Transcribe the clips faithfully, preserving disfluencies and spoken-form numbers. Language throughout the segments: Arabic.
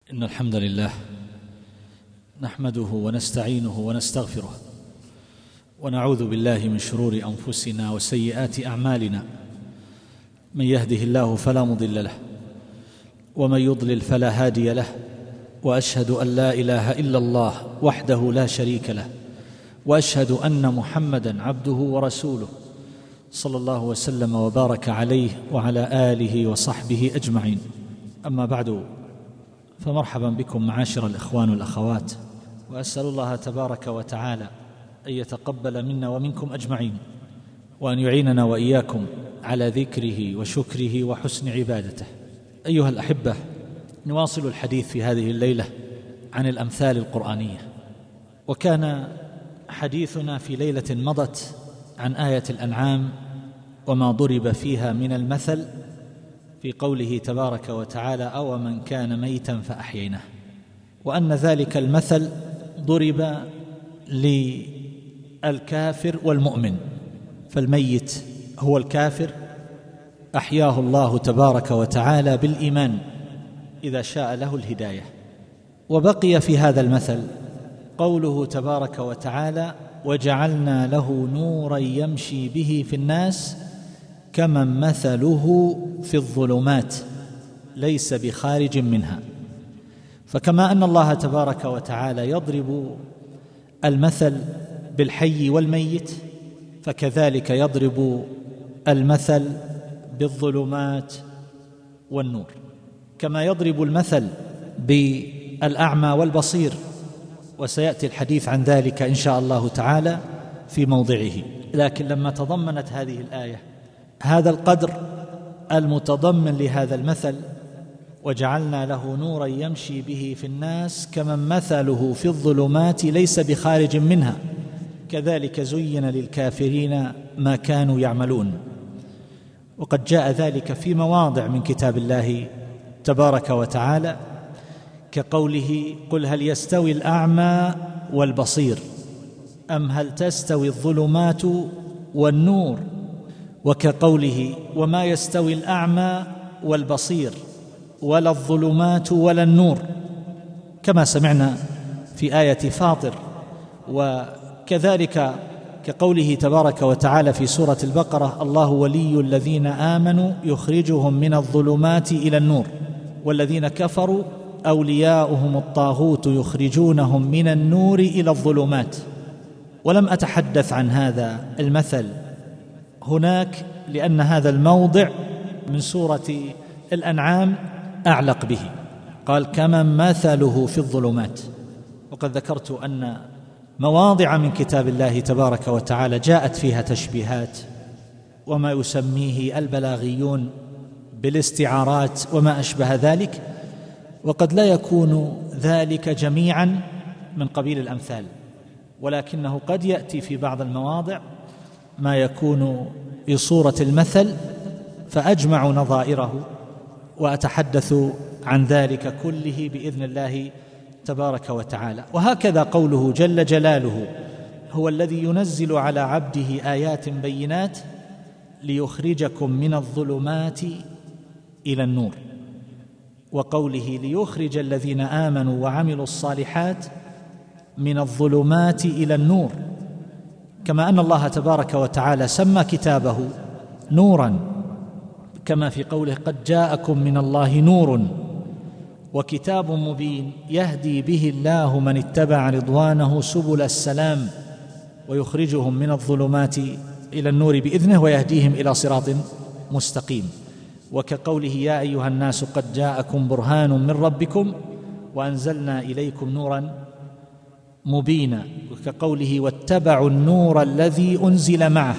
إن الحمد لله نحمده ونستعينه ونستغفره ونعوذ بالله من شرور أنفسنا وسيئات أعمالنا. من يهده الله فلا مضل له ومن يضلل فلا هادي له، وأشهد أن لا إله إلا الله وحده لا شريك له، وأشهد أن محمدًا عبده ورسوله صلى الله وسلم وبارك عليه وعلى آله وصحبه أجمعين. أما بعد، فمرحبا بكم معاشر الإخوان والأخوات، وأسأل الله تبارك وتعالى أن يتقبل منا ومنكم أجمعين، وأن يعيننا وإياكم على ذكره وشكره وحسن عبادته. أيها الأحبة، نواصل الحديث في هذه الليلة عن الأمثال القرآنية، وكان حديثنا في ليلة مضت عن آية الأنعام وما ضرب فيها من المثل في قوله تبارك وتعالى: أو من كان ميتا فأحييناه، وأن ذلك المثل ضرب للكافر والمؤمن، فالميت هو الكافر أحياه الله تبارك وتعالى بالإيمان إذا شاء له الهداية. وبقي في هذا المثل قوله تبارك وتعالى: وجعلنا له نورا يمشي به في الناس كمن مثله في الظلمات ليس بخارج منها. فكما أن الله تبارك وتعالى يضرب المثل بالحي والميت، فكذلك يضرب المثل بالظلمات والنور، كما يضرب المثل بالأعمى والبصير، وسيأتي الحديث عن ذلك إن شاء الله تعالى في موضعه. لكن لما تضمنت هذه الآية هذا القدر المتضمن لهذا المثل: وجعلنا له نورا يمشي به في الناس كمن مثله في الظلمات ليس بخارج منها كذلك زين للكافرين ما كانوا يعملون. وقد جاء ذلك في مواضع من كتاب الله تبارك وتعالى، كقوله: قل هل يستوي الأعمى والبصير أم هل تستوي الظلمات والنور، وكقوله: وما يستوي الأعمى والبصير ولا الظلمات ولا النور، كما سمعنا في آية فاطر. وكذلك كقوله تبارك وتعالى في سورة البقرة: الله ولي الذين آمنوا يخرجهم من الظلمات إلى النور والذين كفروا أولياؤهم الطاغوت يخرجونهم من النور إلى الظلمات. ولم أتحدث عن هذا المثل هناك لأن هذا الموضع من سورة الأنعام أعلق به، قال: كمن مثله في الظلمات. وقد ذكرت أن مواضع من كتاب الله تبارك وتعالى جاءت فيها تشبيهات وما يسميه البلاغيون بالاستعارات وما أشبه ذلك، وقد لا يكون ذلك جميعا من قبيل الأمثال، ولكنه قد يأتي في بعض المواضع ما يكون في صورة المثل فأجمع نظائره، وأتحدث عن ذلك كله بإذن الله تبارك وتعالى. وهكذا قوله جل جلاله: هو الذي ينزل على عبده آيات بينات ليخرجكم من الظلمات إلى النور، وقوله: ليخرج الذين آمنوا وعملوا الصالحات من الظلمات إلى النور. كما أن الله تبارك وتعالى سمى كتابه نورا، كما في قوله: قد جاءكم من الله نور وكتاب مبين يهدي به الله من اتبع رضوانه سبل السلام ويخرجهم من الظلمات إلى النور بإذنه ويهديهم إلى صراط مستقيم. وكقوله: يا أيها الناس قد جاءكم برهان من ربكم وأنزلنا إليكم نورا مبينا. وكقوله: واتبعوا النور الذي أنزل معه.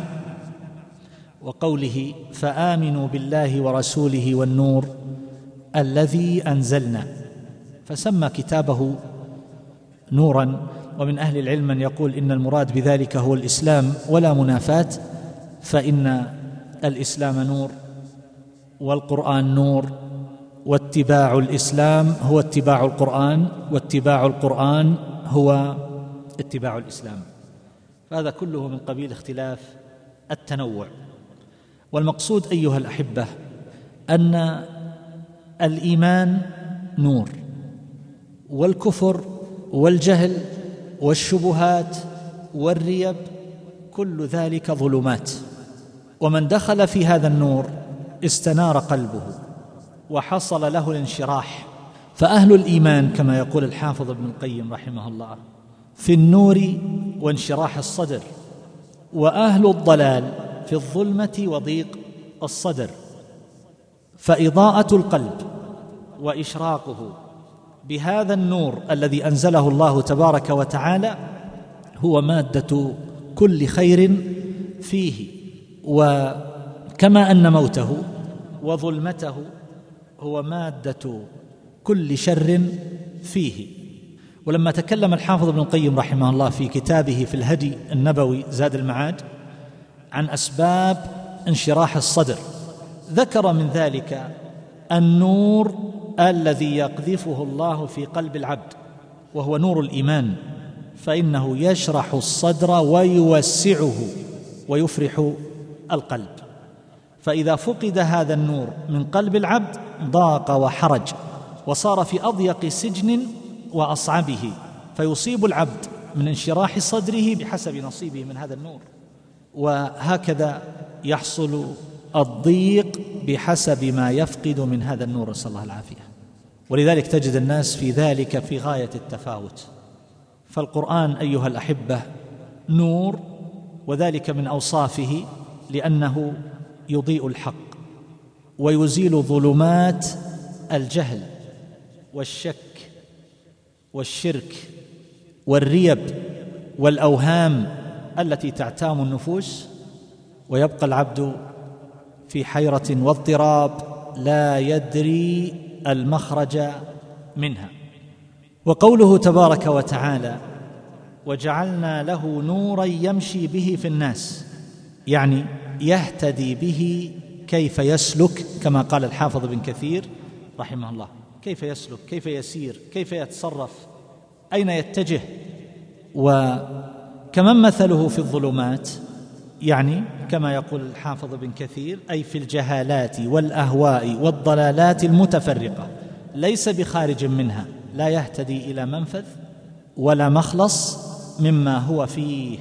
وقوله: فآمنوا بالله ورسوله والنور الذي أنزلنا. فسمى كتابه نورا. ومن أهل العلم من يقول إن المراد بذلك هو الإسلام ولا منافاة، فإن الإسلام نور والقرآن نور، واتباع الإسلام هو اتباع القرآن، واتباع القرآن هو اتباع الإسلام. فهذا كله من قبيل اختلاف التنوع. والمقصود أيها الأحبة أن الإيمان نور، والكفر والجهل والشبهات والريب، كل ذلك ظلمات. ومن دخل في هذا النور استنار قلبه وحصل له الانشراح. فأهل الإيمان كما يقول الحافظ ابن القيم رحمه الله في النور وانشراح الصدر، وأهل الضلال في الظلمة وضيق الصدر. فإضاءة القلب وإشراقه بهذا النور الذي أنزله الله تبارك وتعالى هو مادة كل خير فيه، وكما أن موته وظلمته هو مادة كل شر فيه. ولما تكلم الحافظ ابن القيم رحمه الله في كتابه في الهدي النبوي زاد المعاد عن أسباب انشراح الصدر، ذكر من ذلك النور الذي يقذفه الله في قلب العبد، وهو نور الإيمان، فإنه يشرح الصدر ويوسعه ويفرح القلب. فإذا فقد هذا النور من قلب العبد ضاق وحرج وصار في أضيق سجن وأصعبه، فيصيب العبد من انشراح صدره بحسب نصيبه من هذا النور، وهكذا يحصل الضيق بحسب ما يفقد من هذا النور، نسأل الله العافية. ولذلك تجد الناس في ذلك في غاية التفاوت. فالقرآن أيها الأحبة نور، وذلك من أوصافه لأنه يضيء الحق ويزيل ظلمات الجهل والشك والشرك والريب والأوهام التي تعتام النفوس، ويبقى العبد في حيرة واضطراب لا يدري المخرج منها. وقوله تبارك وتعالى وجعلنا له نورا يمشي به في الناس، يعني يهتدي به كيف يسلك، كما قال الحافظ بن كثير رحمه الله، كيف يسلك، كيف يسير، كيف يتصرف، أين يتجه. وكمن مثله في الظلمات، يعني كما يقول الحافظ بن كثير أي في الجهالات والأهواء والضلالات المتفرقة، ليس بخارج منها، لا يهتدي إلى منفذ ولا مخلص مما هو فيه.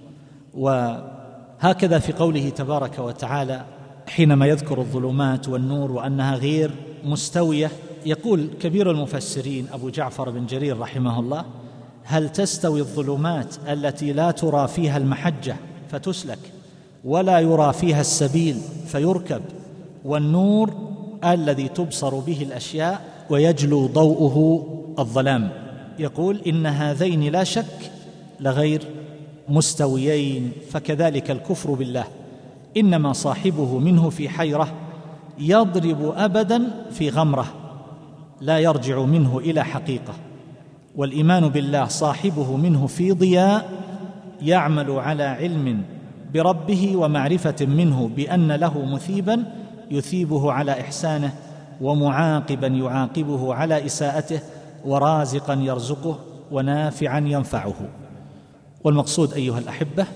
وهكذا في قوله تبارك وتعالى حينما يذكر الظلمات والنور وأنها غير مستوية، يقول كبير المفسرين أبو جعفر بن جرير رحمه الله: هل تستوي الظلمات التي لا ترى فيها المحجة فتسلك ولا يرى فيها السبيل فيركب، والنور الذي تبصر به الأشياء ويجلو ضوءه الظلام؟ يقول إن هذين لا شك لغير مستويين، فكذلك الكفر بالله، إنما صاحبه منه في حيرة يضرب أبدا في غمرة لا يرجع منه إلى حقيقة، والإيمان بالله صاحبه منه في ضياء يعمل على علم بربه ومعرفة منه بأن له مثيبا يثيبه على إحسانه، ومعاقبا يعاقبه على إساءته، ورازقا يرزقه، ونافعا ينفعه. والمقصود أيها الأحبة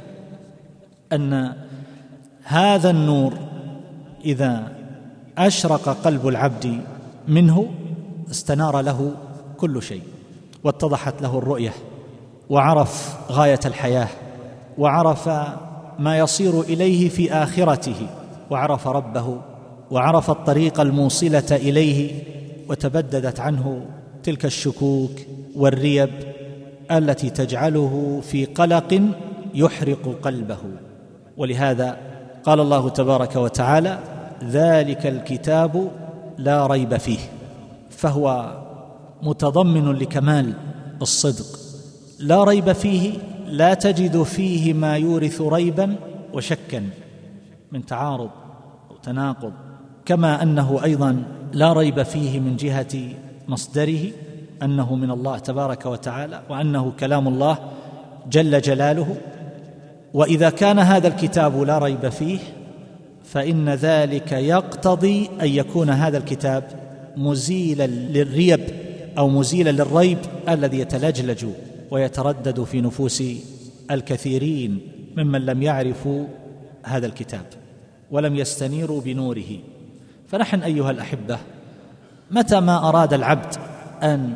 أن هذا النور إذا أشرق قلب العبد منه استنار له كل شيء، واتضحت له الرؤية، وعرف غاية الحياة، وعرف ما يصير إليه في آخرته، وعرف ربه، وعرف الطريق الموصلة إليه، وتبددت عنه تلك الشكوك والريب التي تجعله في قلق يحرق قلبه. ولهذا قال الله تبارك وتعالى: ذلك الكتاب لا ريب فيه، فهو متضمن لكمال الصدق، لا ريب فيه، لا تجد فيه ما يورث ريبا وشكا من تعارض أو تناقض، كما أنه أيضا لا ريب فيه من جهة مصدره، أنه من الله تبارك وتعالى، وأنه كلام الله جل جلاله. وإذا كان هذا الكتاب لا ريب فيه فإن ذلك يقتضي أن يكون هذا الكتاب مزيلا للريب أو مزيلا للريب الذي يتلجلج ويتردد في نفوس الكثيرين ممن لم يعرفوا هذا الكتاب ولم يستنيروا بنوره. فنحن أيها الأحبة متى ما أراد العبد أن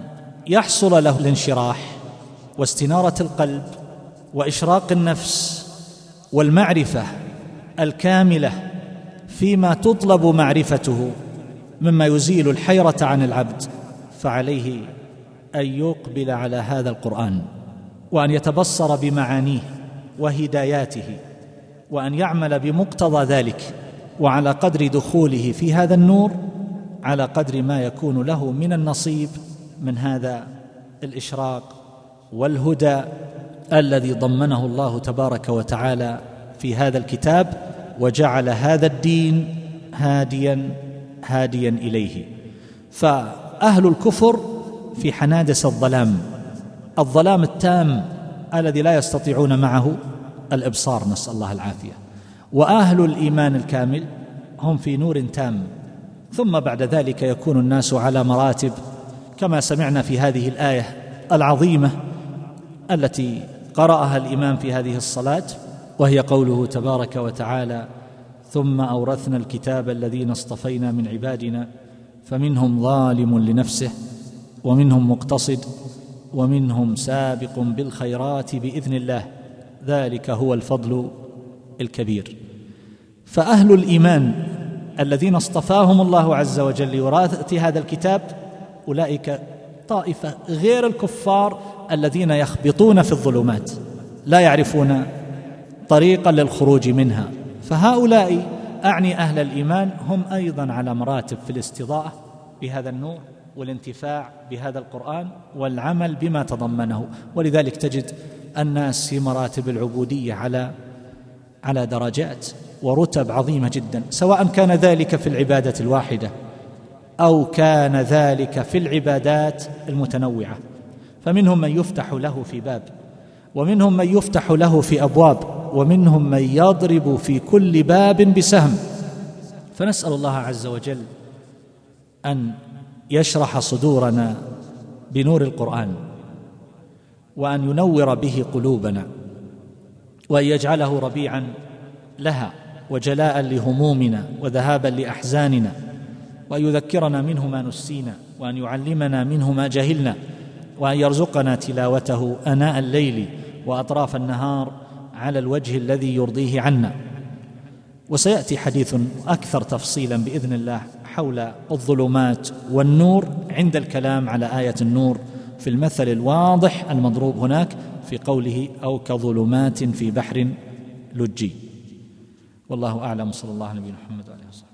يحصل له الانشراح واستنارة القلب وإشراق النفس والمعرفة الكاملة فيما تطلب معرفته مما يزيل الحيرة عن العبد، فعليه أن يقبل على هذا القرآن وأن يتبصر بمعانيه وهداياته وأن يعمل بمقتضى ذلك، وعلى قدر دخوله في هذا النور على قدر ما يكون له من النصيب من هذا الإشراق والهدى الذي ضمنه الله تبارك وتعالى في هذا الكتاب، وجعل هذا الدين هاديا هاديا إليه. فأهل الكفر في حنادس الظلام، الظلام التام الذي لا يستطيعون معه الإبصار، نسأل الله العافية، وأهل الإيمان الكامل هم في نور تام. ثم بعد ذلك يكون الناس على مراتب كما سمعنا في هذه الآية العظيمة التي قرأها الإمام في هذه الصلاة، وهي قوله تبارك وتعالى: ثم أورثنا الكتاب الذين اصطفينا من عبادنا فمنهم ظالم لنفسه ومنهم مقتصد ومنهم سابق بالخيرات بإذن الله ذلك هو الفضل الكبير. فأهل الإيمان الذين اصطفاهم الله عز وجل لوراثة هذا الكتاب أولئك طائفة غير الكفار الذين يخبطون في الظلمات لا يعرفون طريقا للخروج منها. فهؤلاء أعني أهل الإيمان هم أيضا على مراتب في الاستضاءة بهذا النور والانتفاع بهذا القرآن والعمل بما تضمنه. ولذلك تجد الناس في مراتب العبودية على على درجات ورتب عظيمة جدا، سواء كان ذلك في العبادة الواحدة أو كان ذلك في العبادات المتنوعة. فمنهم من يفتح له في باب، ومنهم من يفتح له في أبواب، ومنهم من يضرب في كل باب بسهم. فنسأل الله عز وجل أن يشرح صدورنا بنور القرآن، وأن ينور به قلوبنا، وأن يجعله ربيعا لها وجلاء لهمومنا وذهابا لأحزاننا، وأن يذكرنا منه ما نسينا، وأن يعلمنا منه ما جهلنا، وأن يرزقنا تلاوته آناء الليل وأطراف النهار على الوجه الذي يرضيه عنا. وسيأتي حديث أكثر تفصيلا بإذن الله حول الظلمات والنور عند الكلام على آية النور في المثل الواضح المضروب هناك في قوله: أو كظلمات في بحر لجي. والله أعلم، صلى الله عليه وسلم.